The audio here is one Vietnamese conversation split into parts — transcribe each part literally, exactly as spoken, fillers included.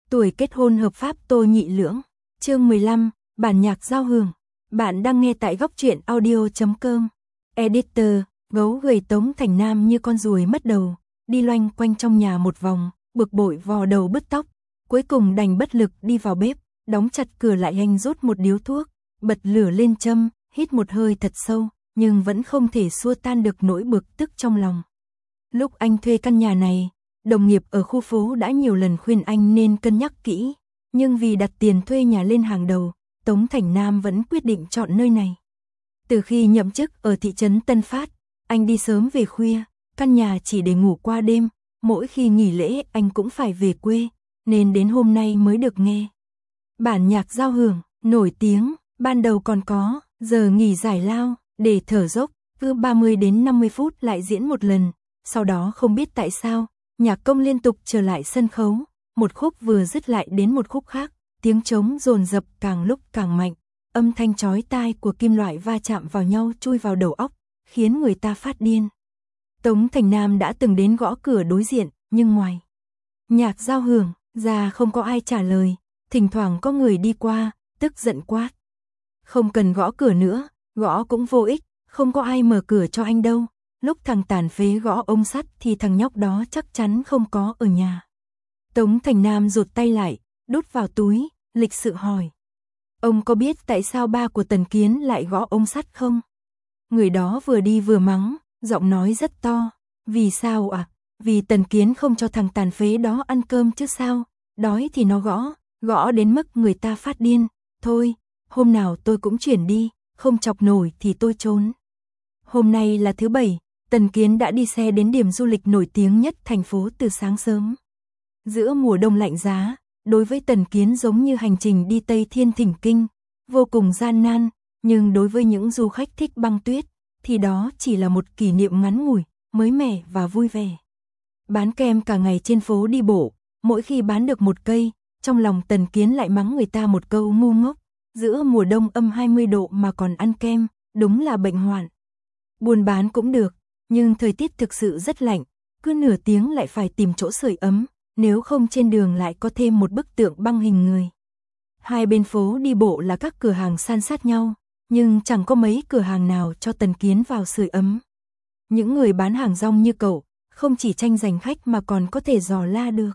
Tuổi kết hôn hợp pháp Tô Nhị Lưỡng. Chương mười lăm, bản nhạc giao hưởng. Bạn đang nghe tại góc truyện audio chấm com. Editor, gấu gầy Tống Thành Nam như con ruồi mất đầu, đi loanh quanh trong nhà một vòng, bực bội vò đầu bứt tóc, cuối cùng đành bất lực đi vào bếp, đóng chặt cửa lại, anh rút một điếu thuốc, bật lửa lên châm, hít một hơi thật sâu, nhưng vẫn không thể xua tan được nỗi bực tức trong lòng. Lúc anh thuê căn nhà này, đồng nghiệp ở khu phố đã nhiều lần khuyên anh nên cân nhắc kỹ, nhưng vì đặt tiền thuê nhà lên hàng đầu, Tống Thành Nam vẫn quyết định chọn nơi này. Từ khi nhậm chức ở thị trấn Tân Phát, anh đi sớm về khuya, căn nhà chỉ để ngủ qua đêm, mỗi khi nghỉ lễ anh cũng phải về quê, nên đến hôm nay mới được nghe. Bản nhạc giao hưởng, nổi tiếng, ban đầu còn có, giờ nghỉ giải lao, để thở dốc, cứ ba mươi đến năm mươi phút lại diễn một lần, sau đó không biết tại sao, nhạc công liên tục trở lại sân khấu, một khúc vừa dứt lại đến một khúc khác, tiếng trống dồn dập càng lúc càng mạnh, âm thanh chói tai của kim loại va chạm vào nhau chui vào đầu óc, khiến người ta phát điên. Tống Thành Nam đã từng đến gõ cửa đối diện, nhưng ngoài nhạc giao hưởng ra không có ai trả lời, thỉnh thoảng có người đi qua, tức giận quát: "Không cần gõ cửa nữa, gõ cũng vô ích, không có ai mở cửa cho anh đâu." Lúc thằng tàn phế gõ ông sắt thì thằng nhóc đó chắc chắn không có ở nhà. Tống Thành Nam rụt tay lại, đút vào túi, lịch sự hỏi: "Ông có biết tại sao ba của Tần Kiến lại gõ ông sắt không?" Người đó vừa đi vừa mắng, giọng nói rất to: "Vì sao à? Vì Tần Kiến không cho thằng tàn phế đó ăn cơm chứ sao? Đói thì nó gõ, gõ đến mức người ta phát điên. Thôi, hôm nào tôi cũng chuyển đi, không chọc nổi thì tôi trốn." Hôm nay là thứ bảy, Tần Kiến đã đi xe đến điểm du lịch nổi tiếng nhất thành phố từ sáng sớm. Giữa mùa đông lạnh giá, đối với Tần Kiến giống như hành trình đi Tây Thiên Thỉnh Kinh, vô cùng gian nan, nhưng đối với những du khách thích băng tuyết, thì đó chỉ là một kỷ niệm ngắn ngủi, mới mẻ và vui vẻ. Bán kem cả ngày trên phố đi bộ, mỗi khi bán được một cây, trong lòng Tần Kiến lại mắng người ta một câu ngu ngốc, giữa mùa đông âm hai mươi độ mà còn ăn kem, đúng là bệnh hoạn. Buôn bán cũng được, nhưng thời tiết thực sự rất lạnh, cứ nửa tiếng lại phải tìm chỗ sưởi ấm, nếu không trên đường lại có thêm một bức tượng băng hình người. Hai bên phố đi bộ là các cửa hàng san sát nhau, nhưng chẳng có mấy cửa hàng nào cho Tần Kiến vào sưởi ấm. Những người bán hàng rong như cậu, không chỉ tranh giành khách mà còn có thể dò la được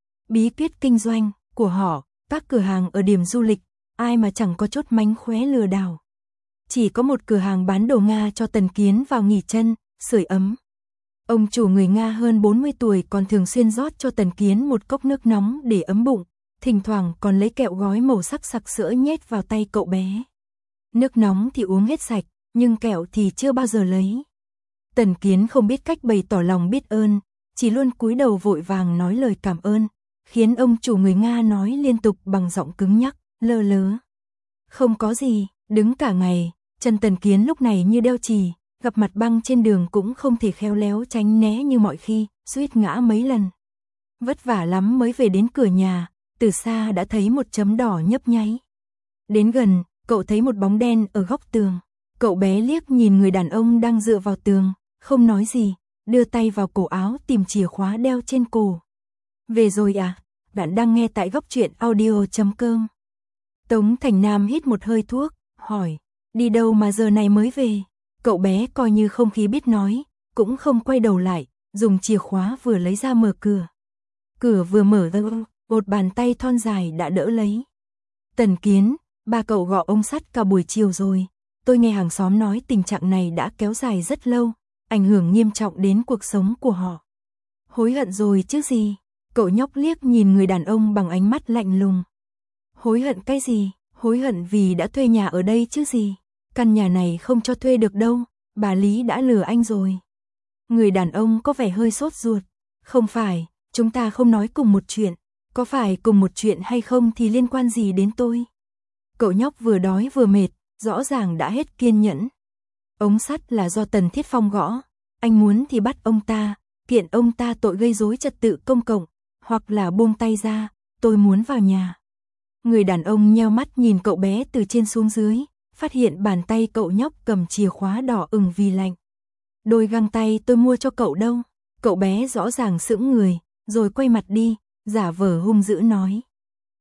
bí quyết kinh doanh của họ. Các cửa hàng ở điểm du lịch, ai mà chẳng có chút mánh khóe lừa đảo. Chỉ có một cửa hàng bán đồ Nga cho Tần Kiến vào nghỉ chân, sưởi ấm. Ông chủ người Nga hơn bốn mươi tuổi còn thường xuyên rót cho Tần Kiến một cốc nước nóng để ấm bụng, thỉnh thoảng còn lấy kẹo gói màu sắc sặc sỡ nhét vào tay cậu bé. Nước nóng thì uống hết sạch, nhưng kẹo thì chưa bao giờ lấy. Tần Kiến không biết cách bày tỏ lòng biết ơn, chỉ luôn cúi đầu vội vàng nói lời cảm ơn, khiến ông chủ người Nga nói liên tục bằng giọng cứng nhắc, lơ lớ: "Không có gì." Đứng cả ngày, chân Tần Kiến lúc này như đeo chì, gặp mặt băng trên đường cũng không thể khéo léo tránh né như mọi khi, suýt ngã mấy lần. Vất vả lắm mới về đến cửa nhà, từ xa đã thấy một chấm đỏ nhấp nháy. Đến gần, cậu thấy một bóng đen ở góc tường. Cậu bé liếc nhìn người đàn ông đang dựa vào tường, không nói gì, đưa tay vào cổ áo tìm chìa khóa đeo trên cổ. "Về rồi à?" Bạn đang nghe tại góc truyện audio chấm com. Tống Thành Nam hít một hơi thuốc, hỏi: "Đi đâu mà giờ này mới về?" Cậu bé coi như không khí biết nói, cũng không quay đầu lại, dùng chìa khóa vừa lấy ra mở cửa. Cửa vừa mở ra, một bàn tay thon dài đã đỡ lấy. "Tần Kiến, ba cậu gõ ông sắt cả buổi chiều rồi. Tôi nghe hàng xóm nói tình trạng này đã kéo dài rất lâu, ảnh hưởng nghiêm trọng đến cuộc sống của họ." "Hối hận rồi chứ gì?" Cậu nhóc liếc nhìn người đàn ông bằng ánh mắt lạnh lùng. "Hối hận cái gì? Hối hận vì đã thuê nhà ở đây chứ gì. Căn nhà này không cho thuê được đâu, bà Lý đã lừa anh rồi." Người đàn ông có vẻ hơi sốt ruột. "Không phải, chúng ta không nói cùng một chuyện. Có phải cùng một chuyện hay không thì liên quan gì đến tôi?" Cậu nhóc vừa đói vừa mệt, rõ ràng đã hết kiên nhẫn. "Ống sắt là do Tần Thiết Phong gõ, anh muốn thì bắt ông ta, kiện ông ta tội gây rối trật tự công cộng, hoặc là buông tay ra, tôi muốn vào nhà." Người đàn ông nheo mắt nhìn cậu bé từ trên xuống dưới, phát hiện bàn tay cậu nhóc cầm chìa khóa đỏ ửng vì lạnh. "Đôi găng tay tôi mua cho cậu đâu." Cậu bé rõ ràng sững người, rồi quay mặt đi, giả vờ hung dữ nói: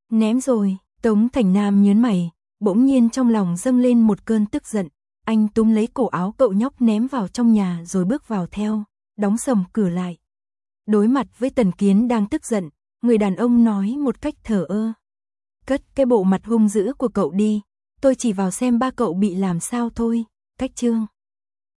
Ném rồi, Tống Thành Nam nhớn mày, bỗng nhiên trong lòng dâng lên một cơn tức giận. Anh túm lấy cổ áo cậu nhóc ném vào trong nhà rồi bước vào theo, đóng sầm cửa lại. Đối mặt với Tần Kiến đang tức giận, người đàn ông nói một cách thờ ơ. Cất cái bộ mặt hung dữ của cậu đi, tôi chỉ vào xem ba cậu bị làm sao thôi, cách chương.